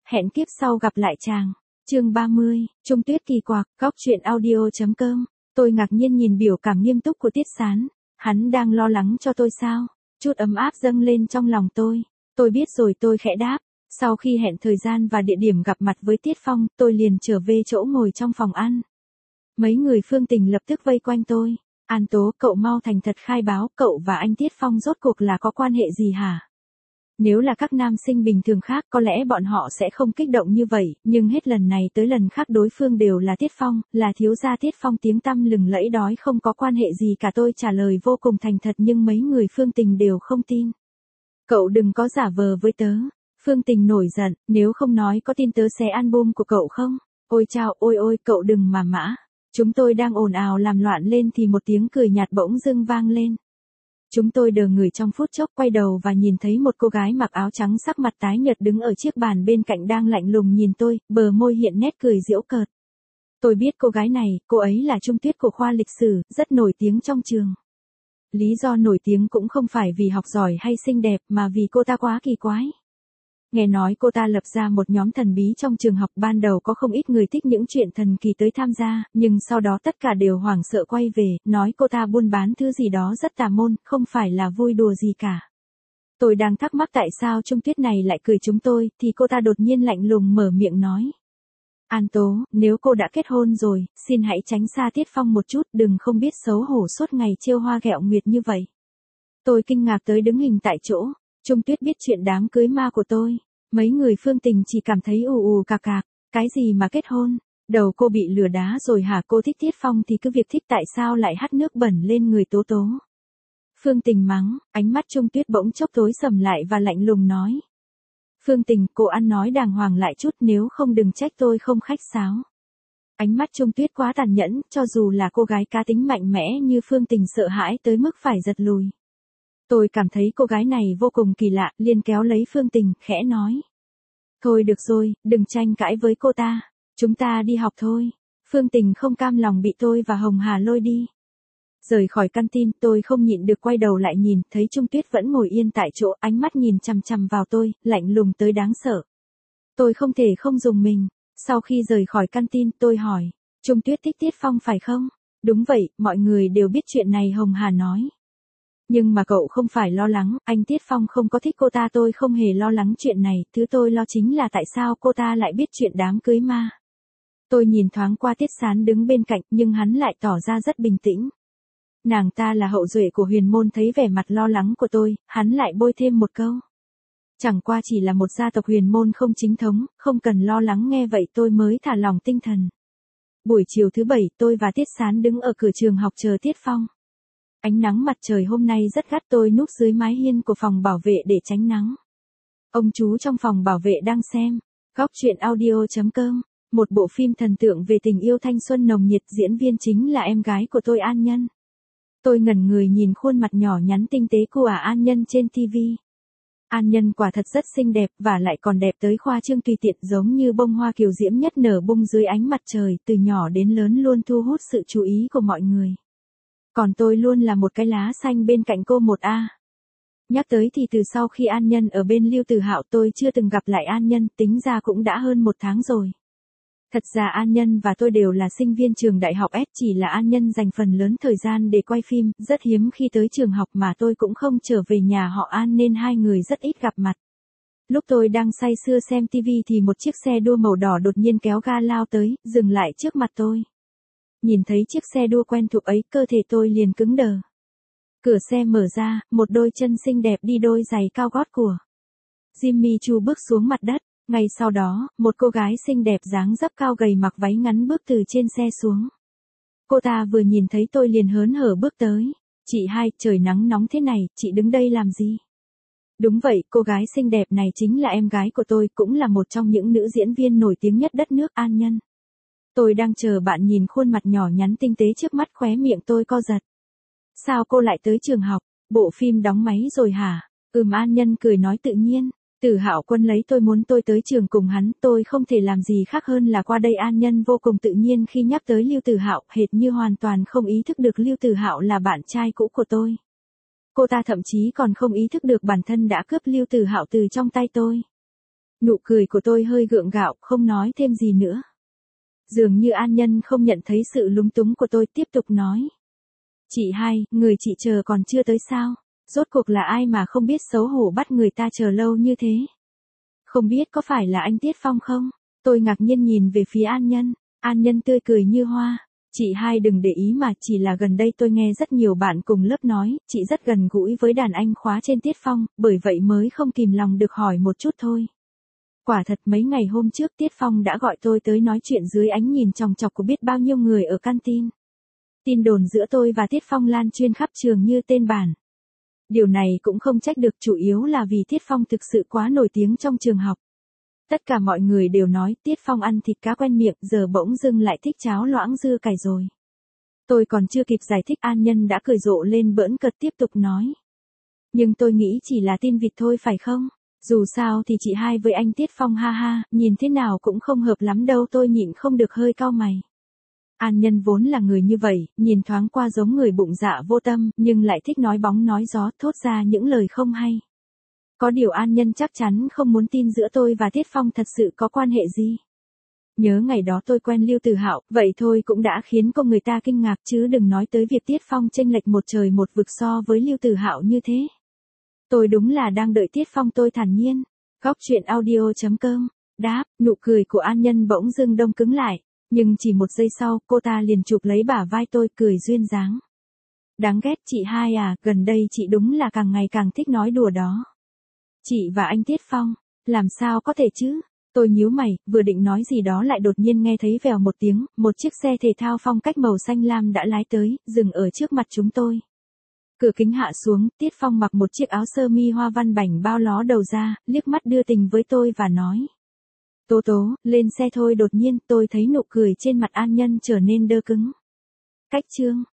Hẹn kiếp sau gặp lại chàng. Chương 30, Trung Tuyết kỳ quặc, góc truyện audio.com. Tôi ngạc nhiên nhìn biểu cảm nghiêm túc của Tiết Sán. Hắn đang lo lắng cho tôi sao? Chút ấm áp dâng lên trong lòng tôi. Tôi biết rồi, tôi khẽ đáp. Sau khi hẹn thời gian và địa điểm gặp mặt với Tiết Phong, tôi liền trở về chỗ ngồi trong phòng ăn. Mấy người Phương Tình lập tức vây quanh tôi. An Tố, cậu mau thành thật khai báo, cậu và anh Tiết Phong rốt cuộc là có quan hệ gì hả? Nếu là các nam sinh bình thường khác có lẽ bọn họ sẽ không kích động như vậy, nhưng hết lần này tới lần khác đối phương đều là Tiết Phong, là thiếu gia Tiết Phong tiếng tăm lừng lẫy đói không có quan hệ gì cả. Tôi trả lời vô cùng thành thật nhưng mấy người Phương Tình đều không tin. Cậu đừng có giả vờ với tớ. Phương Tình nổi giận, nếu không nói có tin tớ xé album của cậu không? Ôi chao, ôi cậu đừng mà mã. Chúng tôi đang ồn ào làm loạn lên thì một tiếng cười nhạt bỗng dưng vang lên. Chúng tôi đờ người trong phút chốc, quay đầu và nhìn thấy một cô gái mặc áo trắng sắc mặt tái nhợt đứng ở chiếc bàn bên cạnh đang lạnh lùng nhìn tôi, bờ môi hiện nét cười giễu cợt. Tôi biết cô gái này, cô ấy là Trung Tuyết của khoa lịch sử, rất nổi tiếng trong trường. Lý do nổi tiếng cũng không phải vì học giỏi hay xinh đẹp mà vì cô ta quá kỳ quái. Nghe nói cô ta lập ra một nhóm thần bí trong trường học, ban đầu có không ít người thích những chuyện thần kỳ tới tham gia, nhưng sau đó tất cả đều hoảng sợ quay về, nói cô ta buôn bán thứ gì đó rất tà môn, không phải là vui đùa gì cả. Tôi đang thắc mắc tại sao Trung Tuyết này lại cười chúng tôi, thì cô ta đột nhiên lạnh lùng mở miệng nói. An Tố, nếu cô đã kết hôn rồi, xin hãy tránh xa Tiết Phong một chút, đừng không biết xấu hổ suốt ngày trêu hoa ghẹo nguyệt như vậy. Tôi kinh ngạc tới đứng hình tại chỗ. Trung Tuyết biết chuyện đám cưới ma của tôi. Mấy người Phương Tình chỉ cảm thấy ù cạc cạc. Cái gì mà kết hôn? Đầu cô bị lừa đá rồi hả? Cô thích Tiết Phong thì cứ việc thích, tại sao lại hắt nước bẩn lên người Tố Tố? Phương Tình mắng, ánh mắt Trung Tuyết bỗng chốc tối sầm lại và lạnh lùng nói. Phương Tình, cô ăn nói đàng hoàng lại chút, nếu không đừng trách tôi không khách sáo. Ánh mắt Trung Tuyết quá tàn nhẫn, cho dù là cô gái cá tính mạnh mẽ như Phương Tình sợ hãi tới mức phải giật lùi. Tôi cảm thấy cô gái này vô cùng kỳ lạ, liền kéo lấy Phương Tình, khẽ nói. Thôi được rồi, đừng tranh cãi với cô ta. Chúng ta đi học thôi. Phương Tình không cam lòng bị tôi và Hồng Hà lôi đi. Rời khỏi căn tin, tôi không nhịn được quay đầu lại nhìn, thấy Trung Tuyết vẫn ngồi yên tại chỗ, ánh mắt nhìn chằm chằm vào tôi, lạnh lùng tới đáng sợ. Tôi không thể không dùng mình. Sau khi rời khỏi căn tin, tôi hỏi. Trung Tuyết thích Tiết Phong phải không? Đúng vậy, mọi người đều biết chuyện này, Hồng Hà nói. Nhưng mà cậu không phải lo lắng, anh Tiết Phong không có thích cô ta. Tôi không hề lo lắng chuyện này, thứ tôi lo chính là tại sao cô ta lại biết chuyện đám cưới ma. Tôi nhìn thoáng qua Tiết Sán đứng bên cạnh, nhưng hắn lại tỏ ra rất bình tĩnh. Nàng ta là hậu duệ của Huyền Môn, thấy vẻ mặt lo lắng của tôi, hắn lại bôi thêm một câu. Chẳng qua chỉ là một gia tộc Huyền Môn không chính thống, không cần lo lắng. Nghe vậy tôi mới thả lòng tinh thần. Buổi chiều thứ Bảy, tôi và Tiết Sán đứng ở cửa trường học chờ Tiết Phong. Ánh nắng mặt trời hôm nay rất gắt, tôi núp dưới mái hiên của phòng bảo vệ để tránh nắng. Ông chú trong phòng bảo vệ đang xem góc truyện audio.com, một bộ phim thần tượng về tình yêu thanh xuân nồng nhiệt, diễn viên chính là em gái của tôi, An Nhân. Tôi ngẩn người nhìn khuôn mặt nhỏ nhắn tinh tế của An Nhân trên TV. An Nhân quả thật rất xinh đẹp, và lại còn đẹp tới khoa trương tùy tiện, giống như bông hoa kiều diễm nhất nở bung dưới ánh mặt trời, từ nhỏ đến lớn luôn thu hút sự chú ý của mọi người. Còn tôi luôn là một cái lá xanh bên cạnh cô một a. Nhắc tới thì từ sau khi An Nhân ở bên Lưu Tử Hạo tôi chưa từng gặp lại An Nhân, tính ra cũng đã hơn 1 tháng rồi. Thật ra An Nhân và tôi đều là sinh viên trường đại học S, chỉ là An Nhân dành phần lớn thời gian để quay phim, rất hiếm khi tới trường học mà tôi cũng không trở về nhà họ An nên hai người rất ít gặp mặt. Lúc tôi đang say sưa xem TV thì một chiếc xe đua màu đỏ đột nhiên kéo ga lao tới, dừng lại trước mặt tôi. Nhìn thấy chiếc xe đua quen thuộc ấy, cơ thể tôi liền cứng đờ. Cửa xe mở ra, một đôi chân xinh đẹp đi đôi giày cao gót của Jimmy Choo bước xuống mặt đất. Ngay sau đó, một cô gái xinh đẹp dáng dấp cao gầy mặc váy ngắn bước từ trên xe xuống. Cô ta vừa nhìn thấy tôi liền hớn hở bước tới. Chị hai, trời nắng nóng thế này, chị đứng đây làm gì? Đúng vậy, cô gái xinh đẹp này chính là em gái của tôi, cũng là một trong những nữ diễn viên nổi tiếng nhất đất nước, An Nhân. Tôi đang chờ bạn, nhìn khuôn mặt nhỏ nhắn tinh tế trước mắt, khóe miệng tôi co giật. Sao cô lại tới trường học? Bộ phim đóng máy rồi hả? An Nhân cười nói tự nhiên. Từ Hạo Quân lấy tôi, muốn tôi tới trường cùng hắn, tôi không thể làm gì khác hơn là qua đây. An Nhân vô cùng tự nhiên khi nhắc tới Lưu Tử Hạo, hệt như hoàn toàn không ý thức được Lưu Tử Hạo là bạn trai cũ của tôi. Cô ta thậm chí còn không ý thức được bản thân đã cướp Lưu Tử Hạo từ trong tay tôi. Nụ cười của tôi hơi gượng gạo, không nói thêm gì nữa. Dường như An Nhân không nhận thấy sự lúng túng của tôi, tiếp tục nói. Chị hai, người chị chờ còn chưa tới sao? Rốt cuộc là ai mà không biết xấu hổ bắt người ta chờ lâu như thế? Không biết có phải là anh Tiết Phong không? Tôi ngạc nhiên nhìn về phía An Nhân. An Nhân tươi cười như hoa. Chị hai đừng để ý mà, chỉ là gần đây tôi nghe rất nhiều bạn cùng lớp nói, chị rất gần gũi với đàn anh khóa trên Tiết Phong, bởi vậy mới không kìm lòng được hỏi một chút thôi. Quả thật mấy ngày hôm trước Tiết Phong đã gọi tôi tới nói chuyện dưới ánh nhìn chòng chọc của biết bao nhiêu người ở canteen. Tin đồn giữa tôi và Tiết Phong lan truyền khắp trường như tên bản. Điều này cũng không trách được, chủ yếu là vì Tiết Phong thực sự quá nổi tiếng trong trường học. Tất cả mọi người đều nói Tiết Phong ăn thịt cá quen miệng, giờ bỗng dưng lại thích cháo loãng dưa cải rồi. Tôi còn chưa kịp giải thích An Nhân đã cười rộ lên bỡn cợt tiếp tục nói. Nhưng tôi nghĩ chỉ là tin vịt thôi phải không? Dù sao thì chị hai với anh Tiết Phong ha ha, nhìn thế nào cũng không hợp lắm đâu, tôi nhịn không được hơi cau mày. An Nhân vốn là người như vậy, nhìn thoáng qua giống người bụng dạ vô tâm, nhưng lại thích nói bóng nói gió, thốt ra những lời không hay. Có điều An Nhân chắc chắn không muốn tin giữa tôi và Tiết Phong thật sự có quan hệ gì. Nhớ ngày đó tôi quen Lưu Tử Hạo, vậy thôi cũng đã khiến cô người ta kinh ngạc, chứ đừng nói tới việc Tiết Phong chênh lệch một trời một vực so với Lưu Tử Hạo như thế. Tôi đúng là đang đợi Tiết Phong, tôi thản nhiên. Góc chuyện audio.com. Đáp, nụ cười của An Nhân bỗng dưng đông cứng lại. Nhưng chỉ một giây sau, cô ta liền chụp lấy bả vai tôi, cười duyên dáng. Đáng ghét chị hai à, gần đây chị đúng là càng ngày càng thích nói đùa đó. Chị và anh Tiết Phong, làm sao có thể chứ? Tôi nhíu mày, vừa định nói gì đó lại đột nhiên nghe thấy vèo một tiếng, một chiếc xe thể thao phong cách màu xanh lam đã lái tới, dừng ở trước mặt chúng tôi. Cửa kính hạ xuống, Tiết Phong mặc một chiếc áo sơ mi hoa văn bảnh bao ló đầu ra, liếc mắt đưa tình với tôi và nói. Tố tố, lên xe thôi. Đột nhiên tôi thấy nụ cười trên mặt An Nhân trở nên đơ cứng. Cách chương.